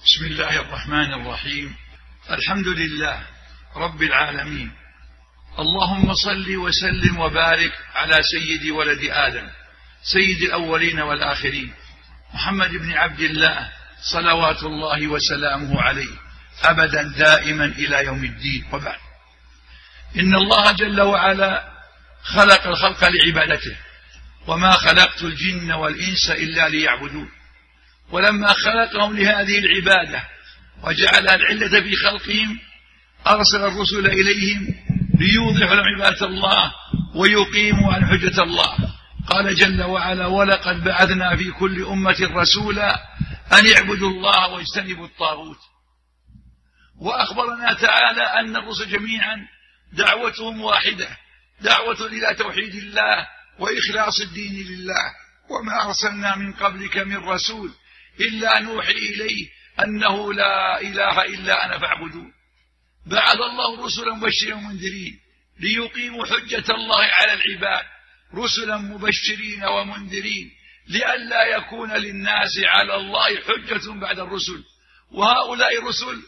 بسم الله الرحمن الرحيم. الحمد لله رب العالمين، اللهم صل وسلم وبارك على سيد ولد آدم سيد الأولين والآخرين محمد بن عبد الله صلوات الله وسلامه عليه أبدا دائما إلى يوم الدين. وبعد، إن الله جل وعلا خلق الخلق لعبادته، وما خلقت الجن والإنس إلا ليعبدون. ولما خلقهم لهذه العبادة وجعل العلة في خلقهم أرسل الرسل إليهم ليوضحوا لهم عبادة الله ويقيموا عن حجة الله. قال جل وعلا: ولقد بعثنا في كل أمة رسولا أن اعبدوا الله واجتنبوا الطاغوت. وأخبرنا تعالى أن الرسل جميعا دعوتهم واحدة، دعوة إلى توحيد الله وإخلاص الدين لله. وما أرسلنا من قبلك من رسول إلا نوحي إليه أنه لا إله إلا أنا فاعبدون. بعث الله رسلا مبشرين ومنذرين ليقيموا حجة الله على العباد، رسلا مبشرين ومنذرين لئلا يكون للناس على الله حجة بعد الرسل. وهؤلاء الرسل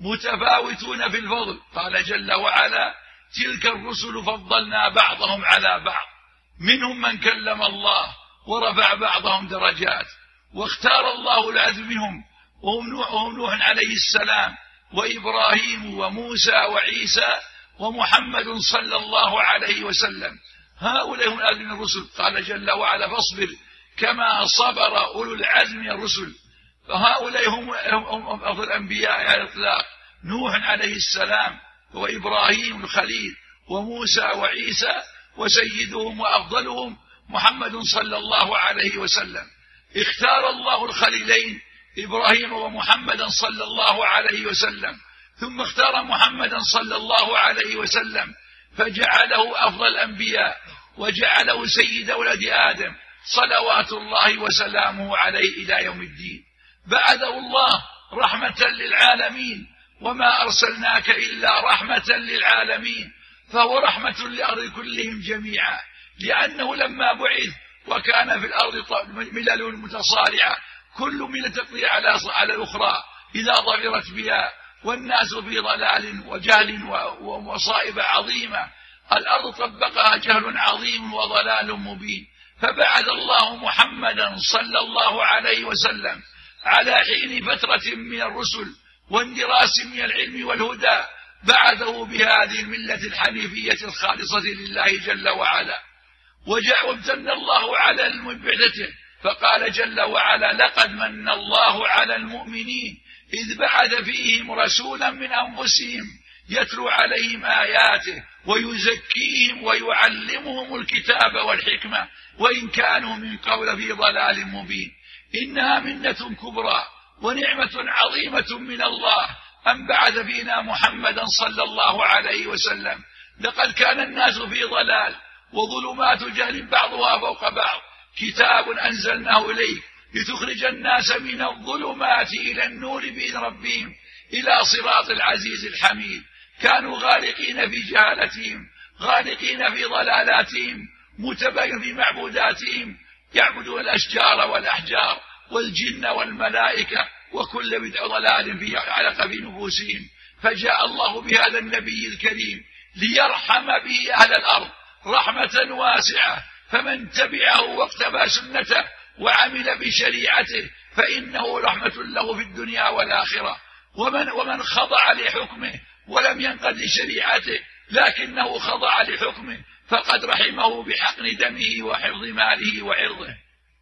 متفاوتون في الفضل. قال جل وعلا: تلك الرسل فضلنا بعضهم على بعض، منهم من كلم الله ورفع بعضهم درجات. واختار الله العزم منهم وهم نوح عليه السلام وإبراهيم وموسى وعيسى ومحمد صلى الله عليه وسلم. هؤلاء هم العزم من الرسل. قال جل وعلا: فاصبر كما صبر أولو العزم من الرسل. فهؤلاء هم أفضل الأنبياء على الإطلاق: نوح عليه السلام وإبراهيم الخليل وموسى وعيسى، وسيدهم وأفضلهم محمد صلى الله عليه وسلم. اختار الله الخليلين إبراهيم ومحمدا صلى الله عليه وسلم، ثم اختار محمدا صلى الله عليه وسلم فجعله أفضل الأنبياء وجعله سيد ولد آدم صلوات الله وسلامه عليه إلى يوم الدين. بعثه الله رحمة للعالمين، وما أرسلناك إلا رحمة للعالمين، فهو رحمة للأرض كلهم جميعا. لأنه لما بعث وكان في الأرض ملل متصارعة، كل ملة تقضي على الأخرى إذا ظفرت بها، والناس في ضلال وجهل ومصائب عظيمة. الأرض طبقها جهل عظيم وضلال مبين، فبعث الله محمدا صلى الله عليه وسلم على حين فترة من الرسل واندراس من العلم والهدى، بعثه بهذه الملة الحنيفية الخالصة لله جل وعلا. وامتن الله على بعثته، فقال جل وعلا: لقد من الله على المؤمنين إذ بعث فيهم رسولا من أنفسهم يتلو عليهم آياته ويزكيهم ويعلمهم الكتاب والحكمة وإن كانوا من قبل في ضلال مبين. إنها منة كبرى ونعمة عظيمة من الله أن بعث فينا محمدا صلى الله عليه وسلم. لقد كان الناس في ضلال وظلمات جهل بعضها فوق بعض. كتاب أنزلناه إليك لتخرج الناس من الظلمات إلى النور بإذن ربهم إلى صراط العزيز الحميد. كانوا غارقين في جهالتهم، غارقين في ضلالاتهم، متبين في معبوداتهم، يعبدون الأشجار والأحجار والجن والملائكة وكل ضلال في علق في نفوسهم. فجاء الله بهذا النبي الكريم ليرحم به أهل الأرض رحمة واسعة، فمن تبعه واقتبى سنته وعمل بشريعته فإنه رحمة له في الدنيا والآخرة. ومن خضع لحكمه ولم ينقد لشريعته لكنه خضع لحكمه فقد رحمه بحقن دمه وحفظ ماله وعرضه.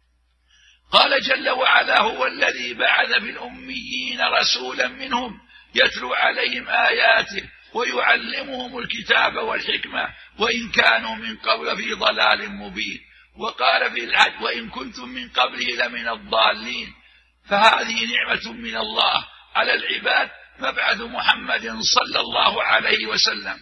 قال جل وعلا: هو الذي بعث في الأميين رسولا منهم يتلو عليهم آياته ويعلمهم الكتاب والحكمة وإن كانوا من قبل في ضلال مبين. وقال في الحج: وإن كنتم من قبله لمن الضالين. فهذه نعمة من الله على العباد، مبعث محمد صلى الله عليه وسلم.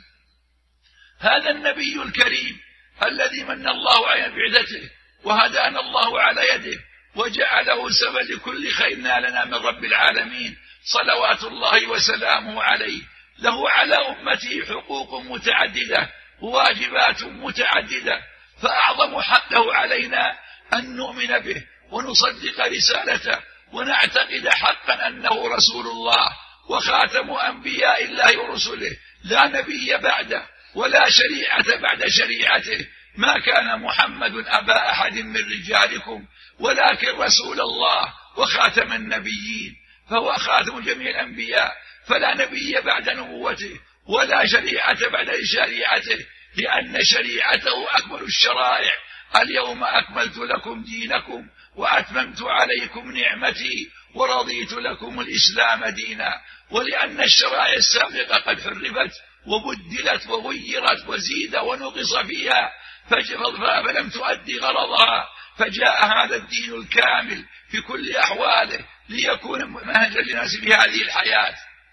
هذا النبي الكريم الذي من الله على بعثته وهدانا الله على يده وجعله سبب لكل خير نالنا من رب العالمين صلوات الله وسلامه عليه. له على أمته حقوق متعددة وواجبات متعددة، فأعظم حقه علينا أن نؤمن به ونصدق رسالته ونعتقد حقا أنه رسول الله وخاتم أنبياء الله ورسله، لا نبي بعده ولا شريعة بعد شريعته. ما كان محمد أبا أحد من رجالكم ولكن رسول الله وخاتم النبيين، فهو خاتم جميع الأنبياء، فلا نبي بعد نبوته ولا شريعة بعد شريعته، لأن شريعته أكمل الشرائع. اليوم أكملت لكم دينكم وأتممت عليكم نعمتي ورضيت لكم الإسلام دينا. ولأن الشرائع السابقة قد حرفت وبدلت وغيرت وزيد ونقص فيها فلم تؤدي غرضها، فجاء هذا الدين الكامل في كل أحواله ليكون منهجا للناس في هذه الحياة،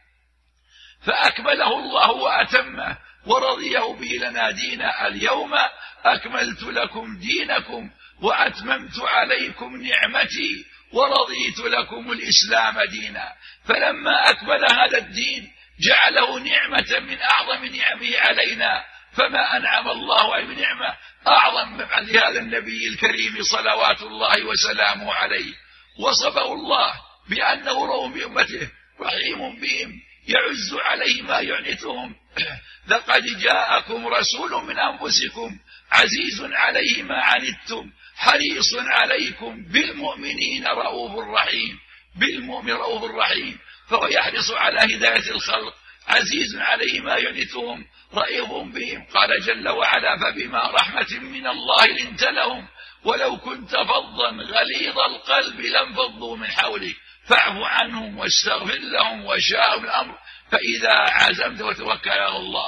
فأكمله الله وأتمه ورضيه به لنا دينا. اليوم أكملت لكم دينكم وأتممت عليكم نعمتي ورضيت لكم الإسلام دينا. فلما أكمل هذا الدين جعله نعمة من أعظم نعمه علينا، فما أنعم الله أي بنعمة أعظم من هذا النبي الكريم صلوات الله وسلامه عليه. وصفه الله بأنه رؤوف بأمته رحيم بهم يعز عليه ما يعنتهم. لقد جاءكم رسول من أنفسكم عزيز عليه ما عنتم حريص عليكم بالمؤمنين رؤوف رحيم. بالمؤمن رؤوف رحيم، فهو يحرص على هداية الخلق، عزيز عليه ما يعنتهم رئيف بهم. قال جل وعلا: فبما رحمة من الله لنت لهم ولو كنت فظا غليظ القلب لانفضوا من حولك فاعف عنهم واستغفر لهم وشاء الأمر فإذا عزمت وتوكل على الله.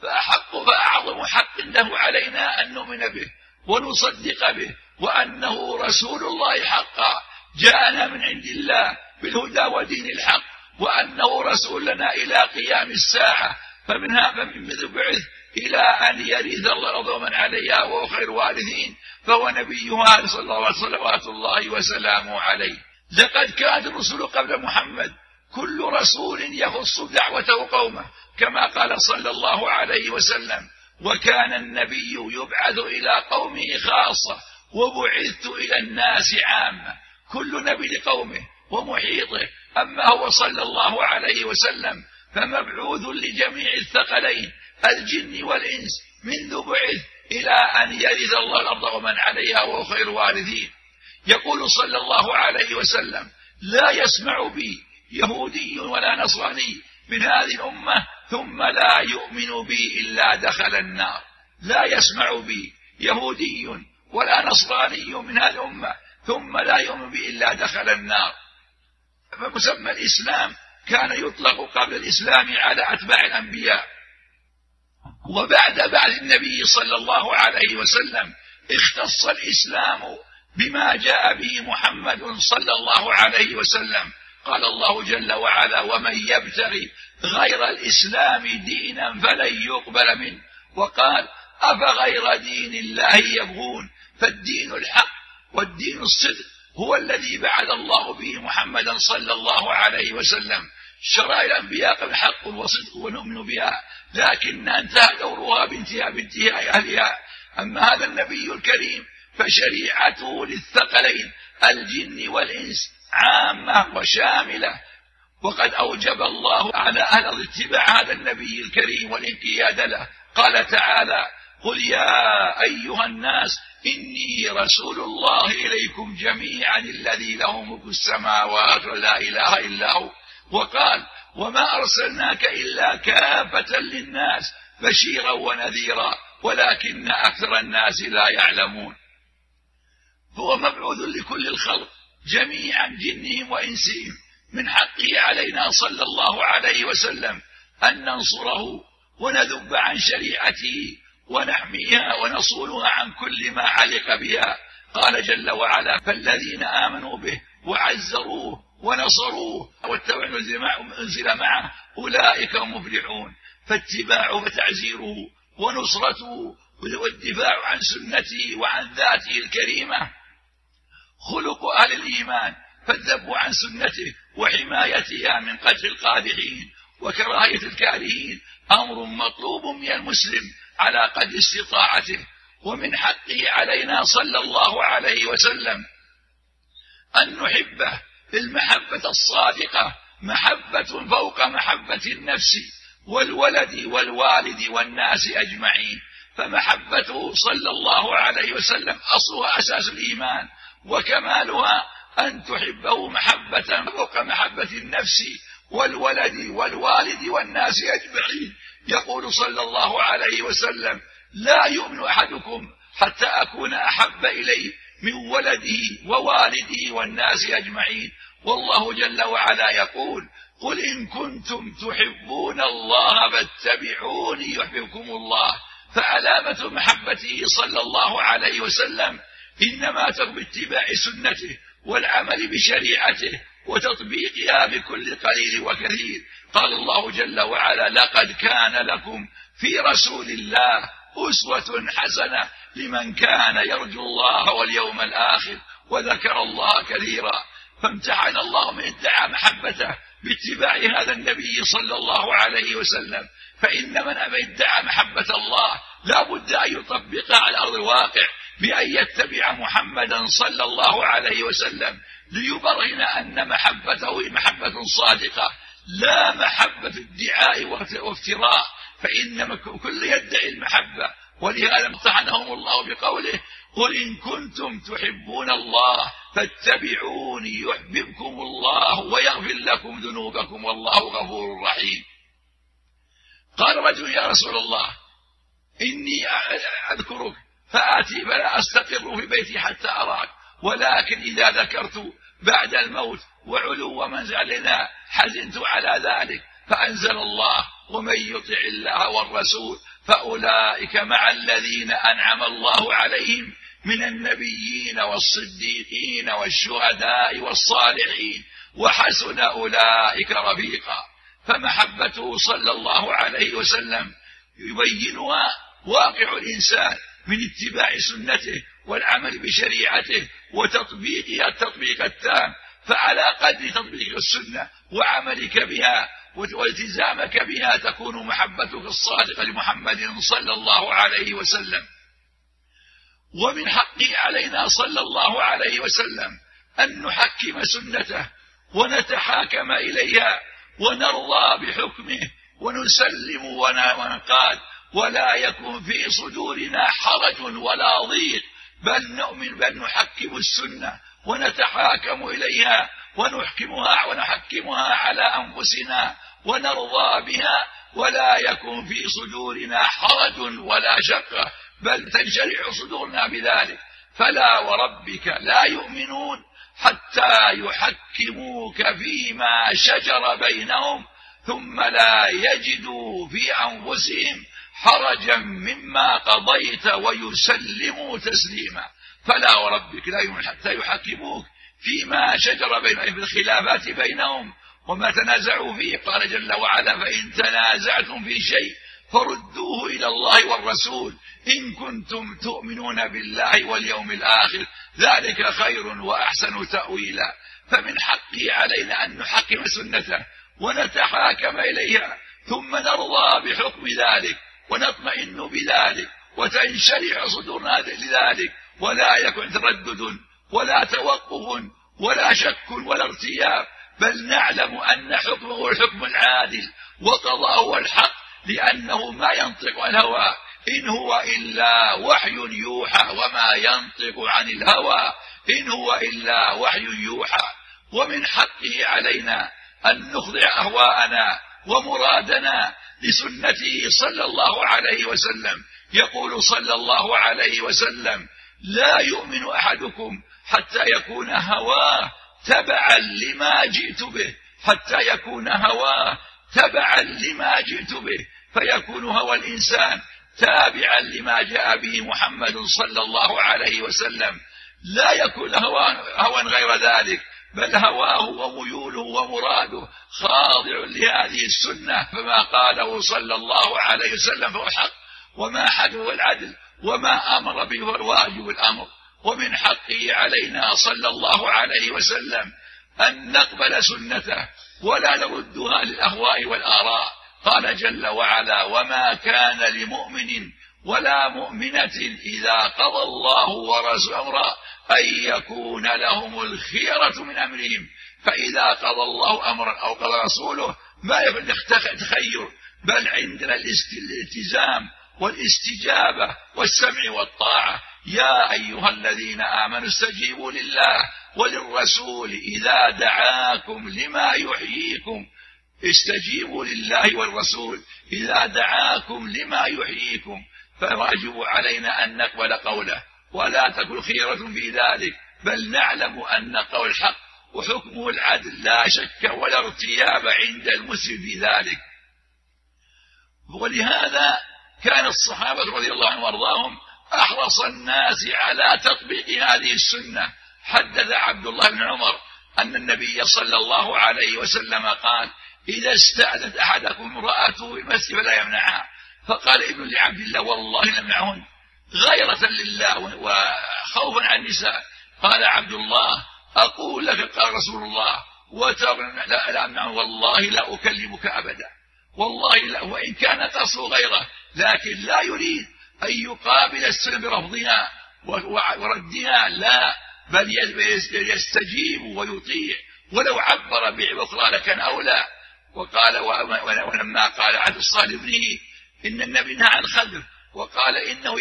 فأعظم حق له علينا أن نؤمن به ونصدق به، وأنه رسول الله حقا جاءنا من عند الله بالهدى ودين الحق، وأنه رسول لنا إلى قيام الساعة، فمنها بعث إلى أن يرث الأرض ومن عليها وهو خير الوارثين، فهو نبيها صلوات الله وسلامه عليه. لقد كانت الرسل قبل محمد كل رسول يخص دعوته قومه، كما قال صلى الله عليه وسلم: وكان النبي يبعث إلى قومه خاصة وبعثت إلى الناس عامة. كل نبي لقومه ومحيطه، أما هو صلى الله عليه وسلم فمبعوث لجميع الثقلين الجن والإنس منذ بعث إلى أن يرث الله الأرض ومن عليها وهو خير الوارثين. يقول صلى الله عليه وسلم: لا يسمع بي يهودي ولا نصراني من هذه الأمة ثم لا يؤمن بي إلا دخل النار. لا يسمع بي يهودي ولا نصراني من هذه الأمة ثم لا يؤمن بي إلا دخل النار. فمسمى الإسلام كان يطلق قبل الإسلام على أتباع الأنبياء، وبعد النبي صلى الله عليه وسلم اختص الإسلام بما جاء به محمد صلى الله عليه وسلم. قال الله جل وعلا: ومن يبتغي غير الإسلام دينا فلن يقبل منه. وقال: أفغير دين الله يبغون. فالدين الحق والدين الصدق هو الذي بعث الله به محمدا صلى الله عليه وسلم. شرائع الأنبياء قبل حق وصدق ونؤمن بها، لكن انتهى دورها بانتهاء أهلها. أما هذا النبي الكريم فشريعته للثقلين الجن والإنس عامة وشاملة، وقد أوجب الله على أهل اتباع هذا النبي الكريم والانقياد له. قال تعالى: قل يا أيها الناس إني رسول الله إليكم جميعا الذي له ملك السماوات ولا إله إلا هو. وقال: وما أرسلناك إلا كافة للناس بشيرا ونذيرا ولكن أكثر الناس لا يعلمون. هو مبعوث لكل الخلق جميعا جنهم وإنسهم. من حقه علينا صلى الله عليه وسلم أن ننصره ونذب عن شريعته ونحميها ونصونها عن كل ما علق بها. قال جل وعلا: فالذين آمنوا به وعزروه ونصروه واتبعوا ما أنزل معه أولئك هم مفلحون. فاتباعه وتعزيره ونصرته والدفاع عن سنته وعن ذاته الكريمة خلق أهل الإيمان، فالذب عن سنته وحمايتها من قتل القادحين وكراهية الكارهين أمر مطلوب من المسلم على قدر استطاعته. ومن حقه علينا صلى الله عليه وسلم أن نحبه المحبة الصادقة محبة فوق محبة النفس والولد والوالد والناس أجمعين، فمحبته صلى الله عليه وسلم أصلها أساس الإيمان، وكمالها أن تحبه محبة فوق محبة النفس والولد والوالد والناس أجمعين. يقول صلى الله عليه وسلم: لا يؤمن أحدكم حتى أكون أحب إليه من ولده ووالده والناس أجمعين. والله جل وعلا يقول: قل إن كنتم تحبون الله فاتبعوني يحببكم الله. فعلامة محبته صلى الله عليه وسلم إنما تكون باتباع سنته والعمل بشريعته وتطبيقها بكل قليل وكثير. قال الله جل وعلا: لقد كان لكم في رسول الله أسوة حسنة لمن كان يرجو الله واليوم الآخر وذكر الله كثيرا. فامتحن الله من ادعى محبته باتباع هذا النبي صلى الله عليه وسلم، فإن من ادعى محبة الله لا بد أن يطبقها على أرض الواقع بأن يتبع محمدا صلى الله عليه وسلم ليبرهن أن محبته محبة صادقة لا محبة ادعاء وافتراء، فإن كل يدعي المحبة. ولهذا امتحنهم الله بقوله: قل إن كنتم تحبون الله فاتبعوني يحببكم الله ويغفر لكم ذنوبكم والله غفور رحيم. قال رجل: يا رسول الله، إني أذكرك فآتي فلا أستقر في بيتي حتى أراك، ولكن إذا ذكرت بعد الموت وعلو منزلنا حزنت على ذلك. فأنزل الله: ومن يطع الله والرسول فأولئك مع الذين أنعم الله عليهم من النبيين والصديقين والشهداء والصالحين وحسن أولئك رفيقا. فمحبته صلى الله عليه وسلم يبينها واقع الإنسان من اتباع سنته والعمل بشريعته وتطبيقها التطبيق التام. فعلى قدر تطبيق السنة وعملك بها والتزامك بها تكون محبتك الصادقة لمحمد صلى الله عليه وسلم. ومن حقه علينا صلى الله عليه وسلم أن نحكم سنته ونتحاكم إليها ونرضى بحكمه ونسلم وننقاد، ولا يكون في صدورنا حرج ولا ضيق، بل نحكم السنة ونتحاكم إليها ونحكمها على أنفسنا ونرضى بها، ولا يكون في صدورنا حرج ولا شقة، بل تنشرح صدورنا بذلك. فلا وربك لا يؤمنون حتى يحكموك فيما شجر بينهم ثم لا يجدوا في أنفسهم حرجا مما قضيت ويسلموا تسليما. فلا وربك لا يؤمنون حتى يحكموك فيما شجر بينهم، في الخلافات بينهم وما تنازعوا فيه. قال جل وعلا: فإن تنازعتم في شيء فردوه إلى الله والرسول إن كنتم تؤمنون بالله واليوم الآخر ذلك خير وأحسن تأويلا. فمن حقه علينا أن نحكم سنته ونتحاكم إليها ثم نرضى بحكم ذلك ونطمئن بذلك وتنشرح صدورنا لذلك، ولا يكن تردد ولا توقف ولا شك ولا ارتياب، بل نعلم أن حكمه هو الحكم العادل وقضاءه هو الحق، لأنه ما ينطق عن الهوى إن هو إلا وحي يوحى وما ينطق عن الهوى إن هو إلا وحي يوحى. ومن حقه علينا أن نخضع أهواءنا ومرادنا لسنته صلى الله عليه وسلم. يقول صلى الله عليه وسلم: لا يؤمن أحدكم حتى يكون هواه تبعا لما جئت به، حتى يكون هواه تبعا لما جئت به، فيكون هوى الإنسان تابعا لما جاء به محمد صلى الله عليه وسلم، لا يكون هوى غير ذلك، بل هواه وميوله ومراده خاضع لهذه السنة، فما قاله صلى الله عليه وسلم فهو الحق، وما حده العدل، وما أمر به هو الواجب الأمر. ومن حقه علينا صلى الله عليه وسلم أن نقبل سنته ولا نردها للأهواء والآراء. قال جل وعلا: وما كان لمؤمن ولا مؤمنة إذا قضى الله ورسوله أمرا أن يكون لهم الخيرة من أمرهم. فإذا قضى الله أمرا أو قضى رسوله ما يكون تخير، بل عندنا الالتزام والاستجابة والسمع والطاعة. يا أيها الذين آمنوا استجيبوا لله وللرسول إذا دعاكم لما يحييكم. استجيبوا لله والرسول إذا دعاكم لما يحييكم، فواجب علينا أن نقبل قوله ولا تكن خيرة في ذلك، بل نعلم أن قول الحق وحكمه العدل لا شك ولا ارتياب عند المسلم في ذلك. ولهذا كان الصحابة رضي الله عنهم وارضاهم أحرص الناس على تطبيق هذه السنة. حدث عبد الله بن عمر أن النبي صلى الله عليه وسلم قال: إذا استأذنت أحدكم امرأته المسجد فلا يمنعها. فقال ابن لعبد الله: والله لمنعهن غيرة لله وخوفا عن النساء. قال عبد الله: أقول لك قال رسول الله لا أمنع، والله لا أكلمك أبدا، والله لا، وإن كان تصل غيره، لكن لا يريد أن يقابل السنة برفضها وردها، لا، بل يستجيب ويطيع، ولو عبر بأخرى لكان أولى. وقال ولما قال عبد الصالح ابنه إن النبي نهى عن الخدر، وقال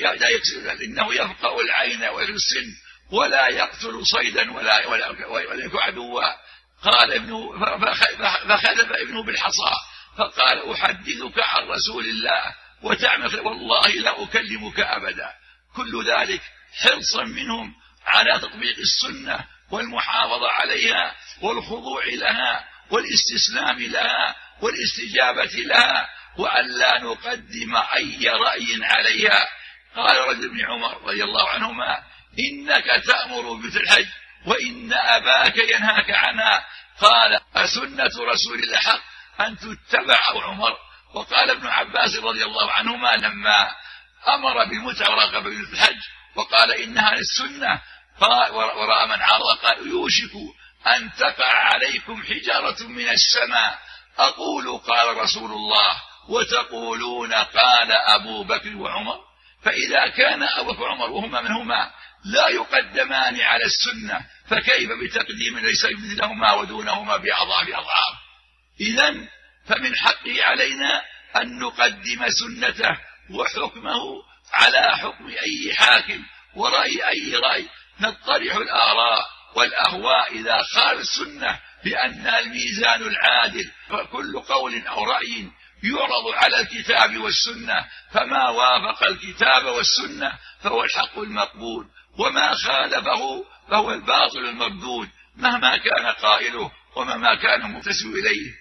إنه يفقأ العين ويغري السن ولا يقتل صيدا ولا يكون عدوا. قال ابنه فخذف ابنه بالحصى فقال: أحدثك عن رسول الله وتعمل، والله لا أكلمك أبدا. كل ذلك حرصا منهم على تطبيق السنة والمحافظة عليها والخضوع لها والاستسلام لها والاستجابة لها، وأن لا نقدم أي رأي عليها. قال رجل بن عمر رضي الله عنهما: إنك تأمر بالحج وإن أباك ينهاك عنها. قال: أسنة رسول الله حق أن تتبع أو عمر؟ وقال ابن عباس رضي الله عنهما لما أمر بالمتعة ورغب بالحج وقال إنها للسنة ورأى من عرض قال: يوشك أن تقع عليكم حجارة من السماء، أقول قال رسول الله وتقولون قال أبو بكر وعمر. فإذا كان أبو بكر وعمر وهما من هما لا يقدمان على السنة، فكيف بتقديم ليس مثلهما ودونهما بأضعاف أضعاف؟ إذن فمن حقه علينا أن نقدم سنته وحكمه على حكم أي حاكم ورأي أي رأي. نطرح الآراء والأهواء إذا خالف السنة لأنها الميزان العادل، فكل قول أو رأي يعرض على الكتاب والسنة، فما وافق الكتاب والسنة فهو الحق المقبول، وما خالفه فهو الباطل المردود مهما كان قائله ومهما كان متسو إليه.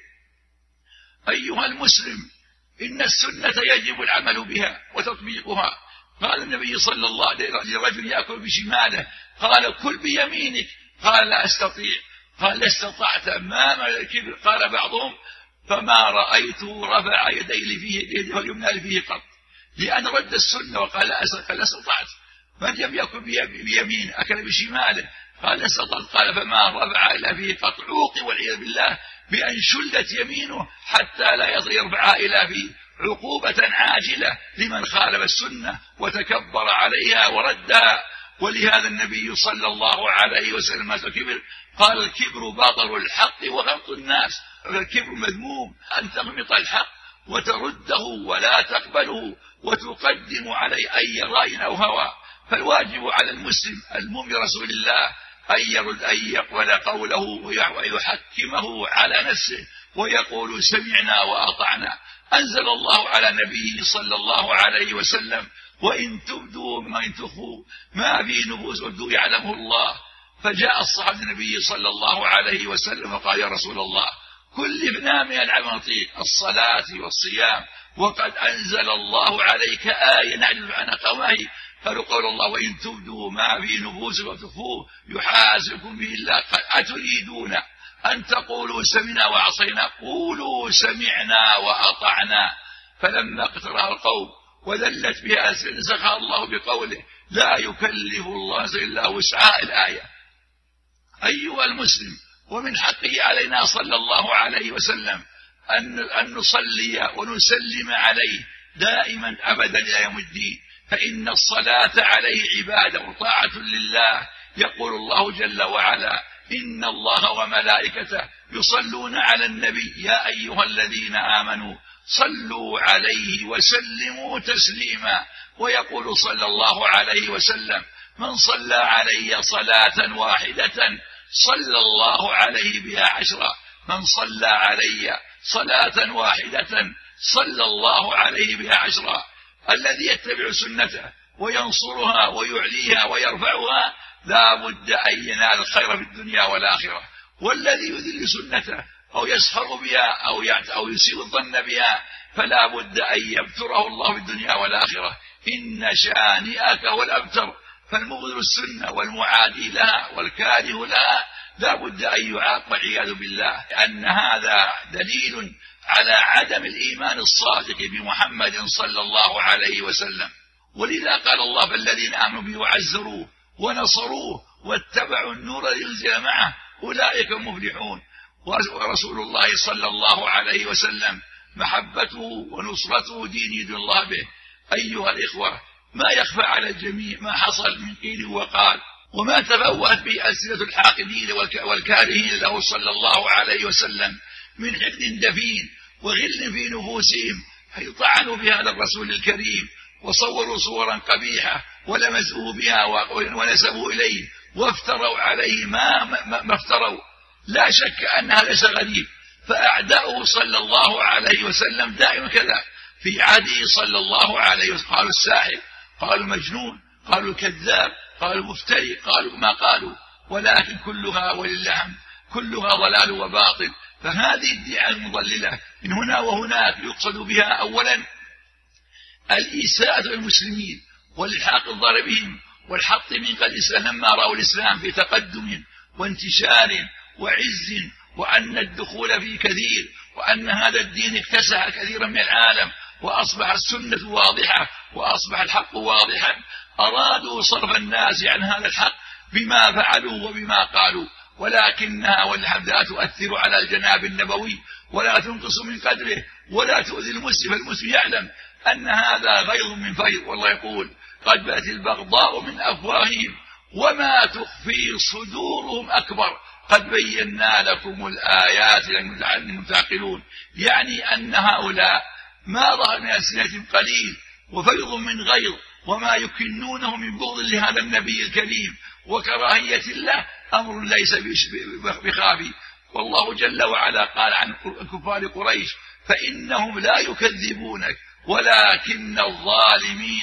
أيها المسلم، إن السنة يجب العمل بها وتطبيقها. قال النبي صلى الله عليه وسلم لرجل يأكل بشماله قال: كل بيمينك. قال: لا أستطيع. قال: لا استطعت ما الكبر. قال بعضهم: فما رأيته رفع يديه واليمنى فيه قط، لأن رد السنة وقال: لا استطعت. من لم يأكل بيمين أكل بشماله. قال: لا استطعت. قال: فما رفع إلا فيه قط. عوقب والعياذ بالله بأن شلت يمينه حتى لا يرفعها إلى فيه، عقوبة عاجلة لمن خالف السنة وتكبر عليها وردها. ولهذا النبي صلى الله عليه وسلم كبر قال: الكبر بطر الحق وغمط الناس. الكبر مذموم، أن تغمط الحق وترده ولا تقبله وتقدم عليه أي رأي أو هوى. فالواجب على المسلم المؤمن رسول الله أن يقبل قوله ويحكمه على نفسه ويقول: سمعنا وأطعنا. أنزل الله على نبيه صلى الله عليه وسلم: وإن تبدوا ما إن تخفوا ما في نفوس وابدوا يعلمه الله. فجاء الصحابة النبي صلى الله عليه وسلم وقال: يا رسول الله، كلفنا من العمل نطيق الصلاة والصيام، وقد أنزل الله عليك آية نعجز عن قواه. قالوا: قول الله: وإن تبدوا ما في نفوس وتخفوه يحاسبكم به الله. قال: أتريدون أن تقولوا سمعنا وعصينا؟ قولوا سمعنا وأطعنا. فلما اقترح القوم وذلت بها نسخها الله بقوله: لا يكلف الله إلا وسعها. الآية. أيها المسلم، ومن حقه علينا صلى الله عليه وسلم أن نصلي ونسلم عليه دائما أبدا إلى يوم الدين، فإن الصلاة عليه عبادة وطاعة لله. يقول الله جل وعلا: إن الله وملائكته يصلون على النبي يا أيها الذين آمنوا صلوا عليه وسلموا تسليما. ويقول صلى الله عليه وسلم: من صلى علي صلاة واحدة صلى الله عليه بها 10. من صلى علي صلاة واحدة صلى الله عليه بها 10. الذي يتبع سنته وينصرها ويعليها ويرفعها لا بد أن ينال الخير في الدنيا والآخرة. والذي يذل سنته أو يسخر بها أو يسيء الظن بها فلا بد أن يبتره الله في الدنيا والآخرة. إن شانئك هو الأبتر. فالمبغض السنة والمعادي لها والكاره لها لا بد أن يعاقب والعياذ بالله، لأن هذا دليل على عدم الإيمان الصادق بمحمد صلى الله عليه وسلم. ولذا قال الله: فالذين آمنوا به وعزروه ونصروه واتبعوا النور الذي أنزل معه أولئك المفلحون. ورسول الله صلى الله عليه وسلم محبته ونصرته دين يدين الله به. أيها الإخوة، ما يخفى على الجميع ما حصل من قيل وقال، وما تفوهت به ألسنة الحاقدين والكارهين له صلى الله عليه وسلم من حقد دفين وغل في نفوسهم، حيث طعنوا بهذا الرسول الكريم وصوروا صورا قبيحة ولمزوه بها ونسبوا إليه وافتروا عليه ما افتروا. لا شك أن هذا ليس غريب، فأعداؤه صلى الله عليه وسلم دائما كذا. في عهده صلى الله عليه وسلم قالوا الساحر، قالوا مجنون، قالوا كذاب، قالوا مفتري، قالوا ما قالوا، ولكن كلها ولله كلها ضلال وباطل. فهذه الدعاء المضللة من هنا وهناك يقصد بها أولا الإساءة للمسلمين والإلحاق الضار بهم والحط من قد الإسلام لما رأوا الإسلام في تقدم وانتشار وعز، وأن الدخول فيه كثير، وأن هذا الدين اكتسح كثيرا من العالم وأصبح السنة واضحة وأصبح الحق واضحا. أرادوا صرف الناس عن هذا الحق بما فعلوا وبما قالوا، ولكنها والحمد لا تؤثر على الجناب النبوي ولا تنقص من قدره ولا تؤذي المسلم. فالمسلم يعلم أن هذا غيظ من فيض، والله يقول: قد بات البغضاء من أفواههم وما تخفي صدورهم أكبر قد بينا لكم الآيات لعلكم تعقلون. يعني أن هؤلاء ما ظهر من ألسنتهم قليل وفيض من غيظ وما يكنونه من بغض لهذا النبي الكريم وكراهية له أمر ليس بخافي. والله جل وعلا قال عن كفار قريش: فإنهم لا يكذبونك ولكن الظالمين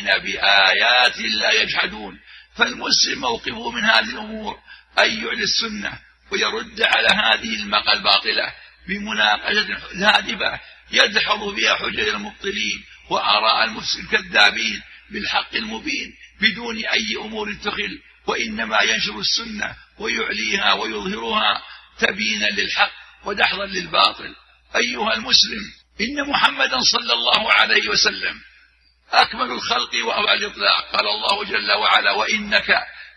بآيات الله يجحدون. فالمسلم موقفه من هذه الأمور أن يعلي السنة ويرد على هذه المقالة الباطلة بمناقشة هادفة يدحض بها حجج المبطلين وآراء المفسدين الكذابين بالحق المبين بدون أي أمور تخل، وإنما ينشر السنة ويعليها ويظهرها تبيينا للحق ودحضا للباطل. أيها المسلم، إن محمدا صلى الله عليه وسلم أكمل الخلق وهو الإطلاق. قال الله جل وعلا: وإنك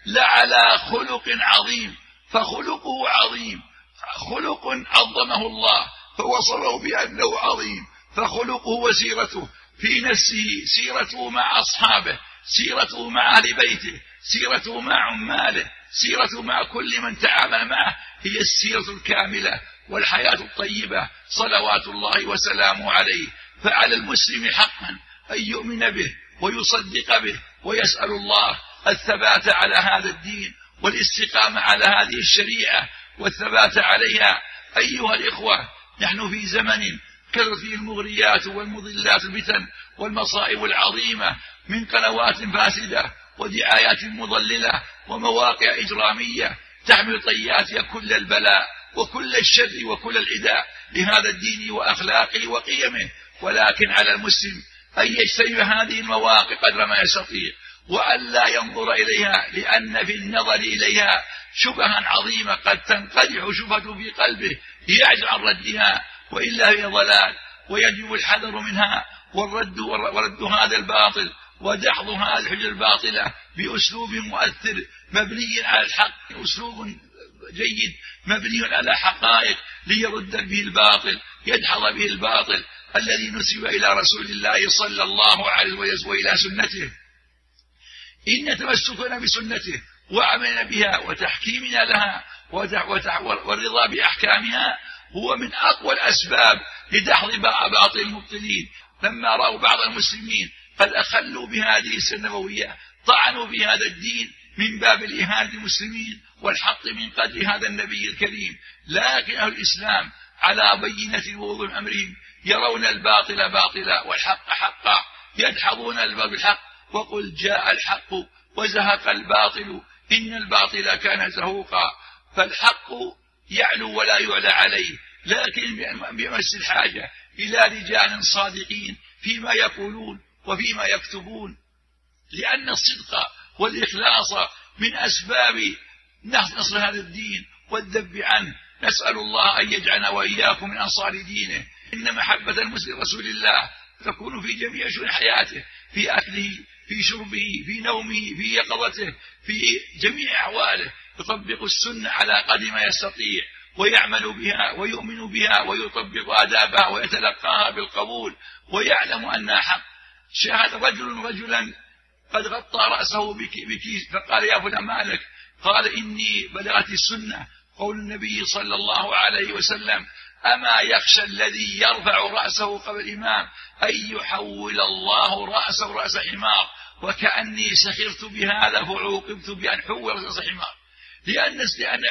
لعلى خلق عظيم. فخلقه عظيم، خلق عظمه الله فوصله بأنه عظيم. فخلقه وسيرته في نفسه، سيرته مع أصحابه، سيرته مع أهل بيته، سيرته مع عماله، سيرته مع كل من تعامل معه، هي السيرة الكاملة والحياة الطيبة صلوات الله وسلامه عليه. فعلى المسلم حقا أن يؤمن به ويصدق به ويسأل الله الثبات على هذا الدين والاستقامة على هذه الشريعة والثبات عليها. أيها الإخوة، نحن في زمن كثرت فيه المغريات والمضلات الفتن والمصائب العظيمة من قنوات فاسدة ودعايات مضللة ومواقع إجرامية تحمل طياتها كل البلاء وكل الشر وكل العداء لهذا الدين وأخلاقه وقيمه. ولكن على المسلم أن يجتنب هذه المواقع قدر ما يستطيع وأن لا ينظر إليها، لأن في النظر إليها شبها عظيمة قد تنقدح شبهة في قلبه يعجز عن ردها، وإلا هي ضلال، ويجب الحذر منها ورد هذا الباطل ودحض هذه الحجة الباطلة بأسلوب مؤثر مبني على الحق، أسلوب جيد مبني على حقائق ليرد به الباطل، يدحض به الباطل الذي نسب إلى رسول الله صلى الله عليه وسلم وإلى سنته. إن تمسكنا بسنته وعملنا بها وتحكيمنا لها والرضا بأحكامها هو من أقوى الأسباب لدحض باطل المبطلين. لما رأوا بعض المسلمين قد أخلوا بهذه السنة النبوية طعنوا في هذا الدين من باب الإهانة المسلمين والحط من قدر هذا النبي الكريم. لكن أهل الإسلام على بينة ووضوح أمرهم يرون الباطل باطلا والحق حقا، يدحضون الباطل بالحق. وقل جاء الحق وزهق الباطل إن الباطل كان زهوقا. فالحق يعلو ولا يعلى عليه، لكن بمس الحاجة إلى رجال صادقين فيما يقولون وفيما يكتبون، لأن الصدق والإخلاص من أسباب نصر هذا الدين والذب عنه. نسأل الله أن يجعلنا وإياكم من أنصار دينه. إن محبة المسلم رسول الله تكون في جميع شؤون حياته، في أكله، في شربه، في نومه، في يقظته، في جميع أحواله. يطبق السنة على قدر ما يستطيع ويعمل بها ويؤمن بها ويطبق آدابها ويتلقاها بالقبول ويعلم أنها حق. شاهد رجلا قد غطى رأسه بكيس فقال يا فلان ما لك؟ قال إني بلغت السنة قول النبي صلى الله عليه وسلم أما يخشى الذي يرفع رأسه قبل الإمام أن يحول الله رأسه رأس حمار، وكأني سخرت بهذا فعوقبت بأن حول رأس حمار. لأن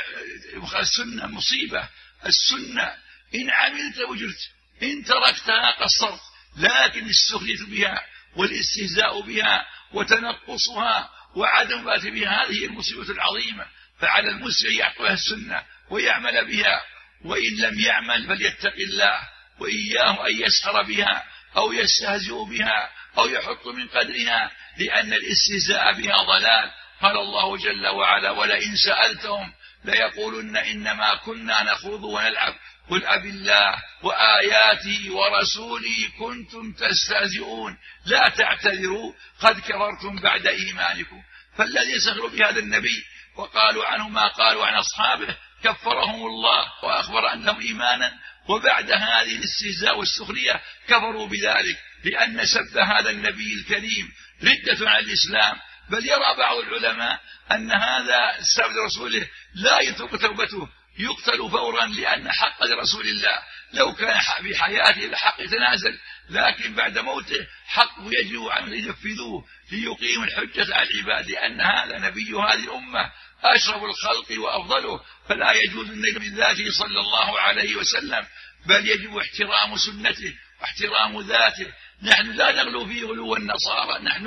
السنة مصيبة. السنة إن عملت وجرت، إن تركتها قصرت، لكن السخرية بها والاستهزاء بها وتنقصها وعدم بات بها هذه المصيبة العظيمة. فعلى المسلم يعقلها السنة ويعمل بها، وإن لم يعمل فليتق الله وإياه أن يسخر بها أو يستهزئ بها أو يحط من قدرها، لأن الاستهزاء بها ضلال. قال الله جل وعلا ولئن سألتهم ليقولن إنما كنا نخوض ونلعب قل أبالله وآياته ورسوله كنتم تستهزئون لا تعتذروا قد كفرتم بعد إيمانكم. فالذي سخروا بهذا النبي وقالوا عنه ما قالوا عن أصحابه كفرهم الله وأخبر أنهم إيمانا، وبعد هذه الاستهزاء والسخرية كفروا بذلك، لأن سب هذا النبي الكريم ردة عن الإسلام. بل يرى بعض العلماء أن هذا سب رسوله لا يترك توبته، يقتل فورا، لأن حق لرسول الله. لو كان في حياته الحق يتنازل، لكن بعد موته حقه يجب أن ينفذوه ليقيم الحجة على العباد، لأن هذا نبي هذه الأمة أشرف الخلق وأفضله، فلا يجوز النيل من ذاته صلى الله عليه وسلم، بل يجب احترام سنته واحترام ذاته. نحن لا نغلو في غلو النصارى، نحن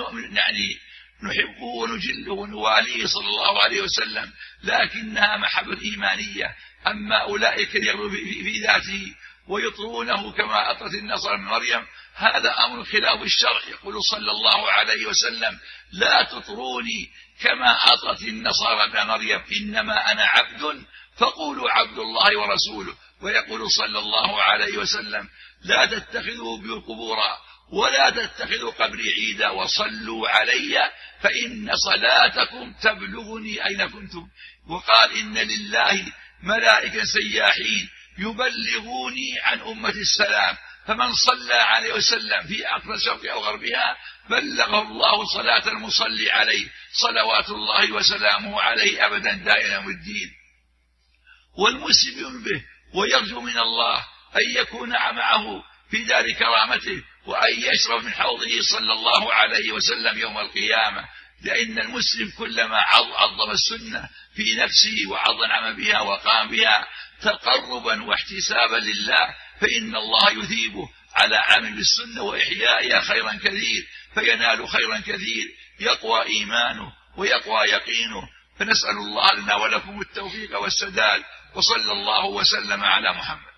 نحبه ونجله ونواليه صلى الله عليه وسلم، لكنها محبة إيمانية. أما أولئك يغلو في ذاته ويطرونه كما أطرت النصارى من مريم، هذا أمر خلاف الشرع. يقول صلى الله عليه وسلم لا تطروني كما أطرت النصارى من مريم، إنما أنا عبد فقولوا عبد الله ورسوله. ويقول صلى الله عليه وسلم لا تتخذوا بي قبورا ولا تتخذوا قبري عيدا وصلوا علي فإن صلاتكم تبلغني أين كنتم. وقال إن لله ملائكة سياحين يبلغوني عن أمة السلام، فمن صلى عليه وسلم في أقصى الشرق أو غربها بلغه الله صلاة المصلي عليه صلوات الله وسلامه عليه أبدا دائما يوم الدين. والمسلم يؤمن به ويرجو من الله أن يكون معه في دار كرامته وأن يشرب من حوضه صلى الله عليه وسلم يوم القيامة، لأن المسلم كلما عظم السنة في نفسه وعظم بها وقام بها تقربا واحتسابا لله، فإن الله يثيبه على عمل السنة وإحيائها خيرا كثير، فينال خيرا كثير، يقوى إيمانه ويقوى يقينه. فنسأل الله لنا ولكم التوفيق والسداد، وصلى الله وسلم على محمد.